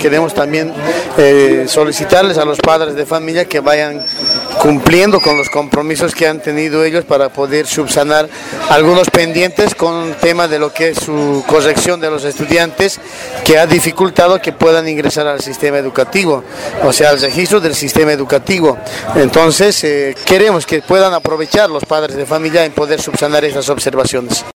queremos también solicitarles a los padres de familia que vayan cumpliendo con los compromisos que han tenido ellos para poder subsanar algunos pendientes con el tema de lo que es su corrección de los estudiantes, que ha dificultado que puedan ingresar al sistema educativo, o sea, al registro del sistema educativo. Entonces, queremos que puedan aprovechar los padres de familia en poder subsanar esas observaciones.